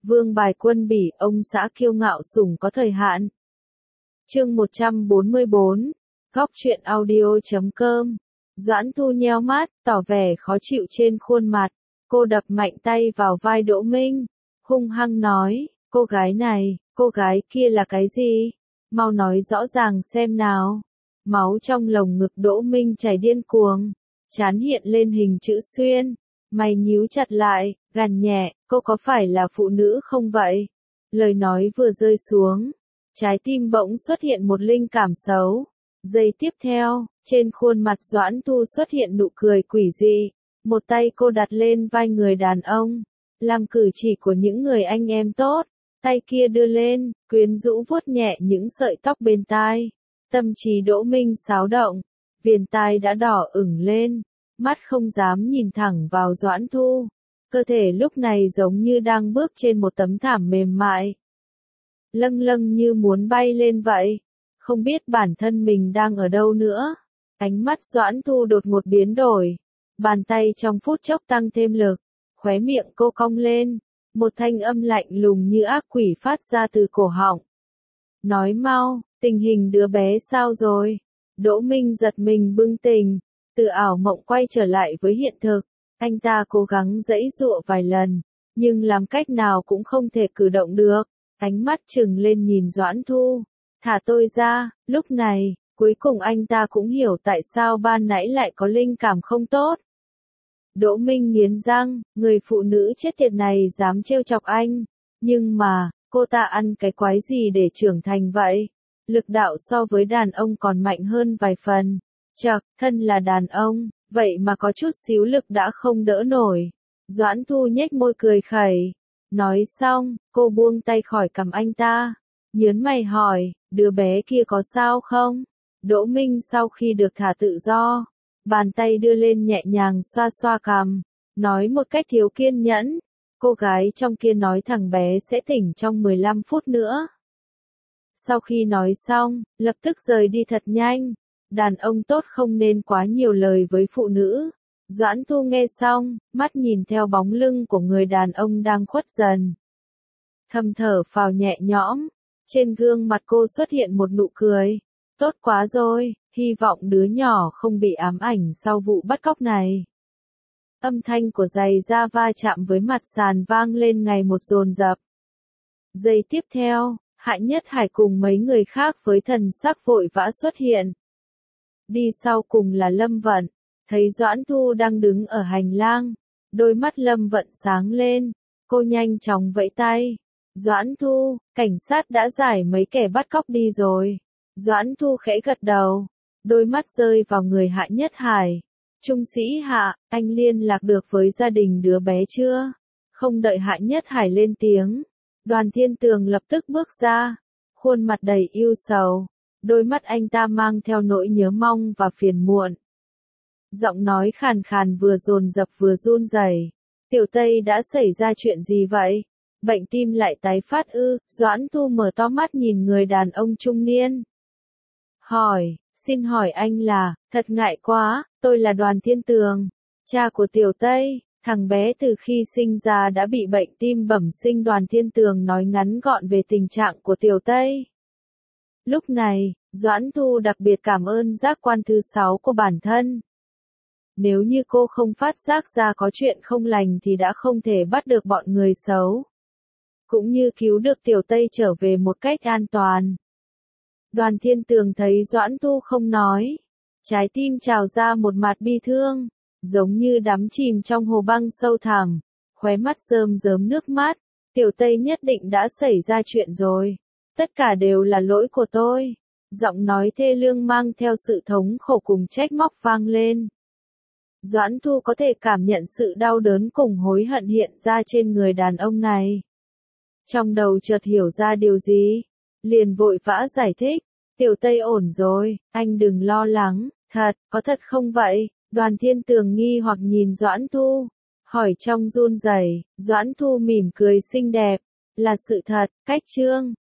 Vương bài quân bỉ, ông xã kiêu ngạo sủng có thời hạn. Chương 144, góc truyện audio.com. Doãn Thu nheo mắt, tỏ vẻ khó chịu trên khuôn mặt. Cô đập mạnh tay vào vai Đỗ Minh, hung hăng nói, cô gái kia là cái gì? Mau nói rõ ràng xem nào. Máu trong lồng ngực Đỗ Minh chảy điên cuồng, trán hiện lên hình chữ xuyên, mày nhíu chặt lại, gằn nhẹ, cô có phải là phụ nữ không vậy? Lời nói vừa rơi xuống, trái tim bỗng xuất hiện một linh cảm xấu. Giây tiếp theo, trên khuôn mặt Doãn Thu xuất hiện nụ cười quỷ dị. Một tay cô đặt lên vai người đàn ông, làm cử chỉ của những người anh em tốt. Tay kia đưa lên, quyến rũ vuốt nhẹ những sợi tóc bên tai. Tâm trí Đỗ Minh xáo động, viền tai đã đỏ ửng lên, mắt không dám nhìn thẳng vào Doãn Thu. Cơ thể lúc này giống như đang bước trên một tấm thảm mềm mại, lâng lâng như muốn bay lên vậy. Không biết bản thân mình đang ở đâu nữa. Ánh mắt Doãn Thu đột ngột biến đổi. Bàn tay trong phút chốc tăng thêm lực. Khóe miệng cô cong lên. Một thanh âm lạnh lùng như ác quỷ phát ra từ cổ họng. Nói mau, tình hình đứa bé sao rồi? Đỗ Minh giật mình bừng tỉnh. Từ ảo mộng quay trở lại với hiện thực. Anh ta cố gắng giãy giụa vài lần. Nhưng làm cách nào cũng không thể cử động được. Ánh mắt trừng lên nhìn Doãn Thu. Thả tôi ra. Lúc này, cuối cùng anh ta cũng hiểu tại sao ban nãy lại có linh cảm không tốt. Đỗ Minh nghiến răng, người phụ nữ chết tiệt này dám trêu chọc anh. Nhưng mà, cô ta ăn cái quái gì để trưởng thành vậy? Lực đạo so với đàn ông còn mạnh hơn vài phần. Chậc, thân là đàn ông, vậy mà có chút xíu lực đã không đỡ nổi. Doãn Thu nhếch môi cười khẩy. Nói xong, cô buông tay khỏi cằm anh ta. Nhớn mày hỏi, đứa bé kia có sao không? Đỗ Minh sau khi được thả tự do, bàn tay đưa lên nhẹ nhàng xoa xoa cằm, nói một cách thiếu kiên nhẫn, cô gái trong kia nói thằng bé sẽ tỉnh trong 15 phút nữa. Sau khi nói xong, lập tức rời đi thật nhanh. Đàn ông tốt không nên quá nhiều lời với phụ nữ. Doãn Thu nghe xong, mắt nhìn theo bóng lưng của người đàn ông đang khuất dần. Thầm thở phào nhẹ nhõm, trên gương mặt cô xuất hiện một nụ cười. Tốt quá rồi, hy vọng đứa nhỏ không bị ám ảnh sau vụ bắt cóc này. Âm thanh của giày da va chạm với mặt sàn vang lên ngày một dồn dập. Giây tiếp theo, Hạ Nhất Hải cùng mấy người khác với thần sắc vội vã xuất hiện. Đi sau cùng là Lâm Vận, thấy Doãn Thu đang đứng ở hành lang, đôi mắt Lâm Vận sáng lên, cô nhanh chóng vẫy tay. Doãn Thu, cảnh sát đã giải mấy kẻ bắt cóc đi rồi. Doãn Thu khẽ gật đầu, đôi mắt rơi vào người Hạ Nhất Hải. Trung sĩ Hạ, anh liên lạc được với gia đình đứa bé chưa? Không đợi Hạ Nhất Hải lên tiếng, Đoàn Thiên Tường lập tức bước ra, khuôn mặt đầy ưu sầu, đôi mắt anh ta mang theo nỗi nhớ mong và phiền muộn. Giọng nói khàn khàn vừa dồn dập vừa run rẩy. Tiểu Tây đã xảy ra chuyện gì vậy? Bệnh tim lại tái phát ư? Doãn Thu mở to mắt nhìn người đàn ông trung niên. Hỏi, xin hỏi anh là, thật ngại quá, tôi là Đoàn Thiên Tường, cha của Tiểu Tây, thằng bé từ khi sinh ra đã bị bệnh tim bẩm sinh. Đoàn Thiên Tường nói ngắn gọn về tình trạng của Tiểu Tây. Lúc này, Doãn Thu đặc biệt cảm ơn giác quan thứ 6 của bản thân. Nếu như cô không phát giác ra có chuyện không lành thì đã không thể bắt được bọn người xấu, cũng như cứu được Tiểu Tây trở về một cách an toàn. Đoàn Thiên Tường thấy Doãn Thu không nói, trái tim trào ra một mạt bi thương, giống như đắm chìm trong hồ băng sâu thẳm, khóe mắt rơm rớm nước mắt. Tiểu Tây nhất định đã xảy ra chuyện rồi, tất cả đều là lỗi của tôi. Giọng nói thê lương mang theo sự thống khổ cùng trách móc vang lên. Doãn Thu có thể cảm nhận sự đau đớn cùng hối hận hiện ra trên người đàn ông này. Trong đầu chợt hiểu ra điều gì, liền vội vã giải thích. Tiểu Tây ổn rồi, anh đừng lo lắng. Có thật không vậy? Đoàn Thiên Tường nghi hoặc nhìn Doãn Thu, hỏi trong run rẩy. Doãn Thu mỉm cười xinh đẹp. Là sự thật, cách chương.